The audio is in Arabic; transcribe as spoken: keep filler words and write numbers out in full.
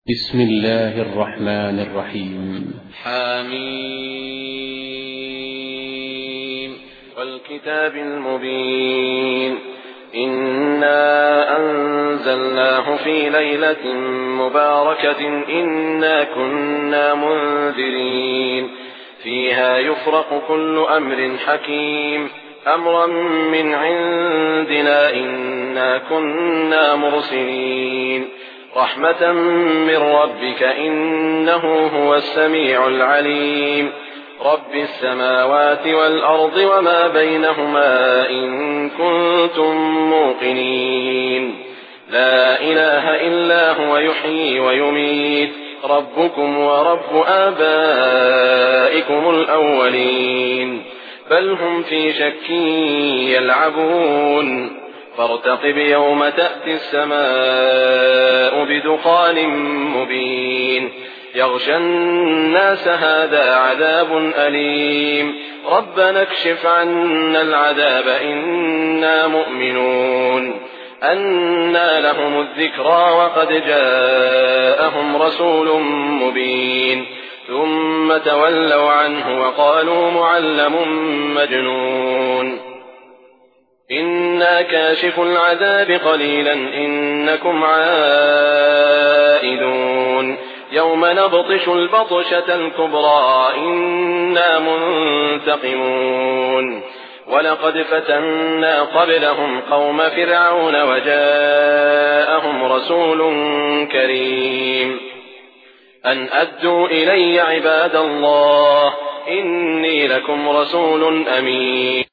بسم الله الرحمن الرحيم. حميم والكتاب المبين. إنا أنزلناه في ليلة مباركة إنا كنا منذرين فيها يفرق كل أمر حكيم أمرا من عندنا إنا كنا مرسلين رحمة من ربك إنه هو السميع العليم رب السماوات والأرض وما بينهما إن كنتم موقنين لا إله إلا هو يحيي ويميت ربكم ورب آبائكم الأولين بل هم في شك يلعبون فارتقب يوم تأتي السماء بدخان مبين يغشى الناس هذا عذاب أليم ربنا اكشف عنا العذاب إنا مؤمنون أنى لهم الذكرى وقد جاءهم رسول مبين ثم تولوا عنه وقالوا معلم مجنون إنا كاشف العذاب قليلا إنكم عائدون يوم نبطش البطشة الكبرى إنا منتقمون ولقد فتنا قبلهم قوم فرعون وجاءهم رسول كريم أن أدوا إلي عباد الله إني لكم رسول أمين.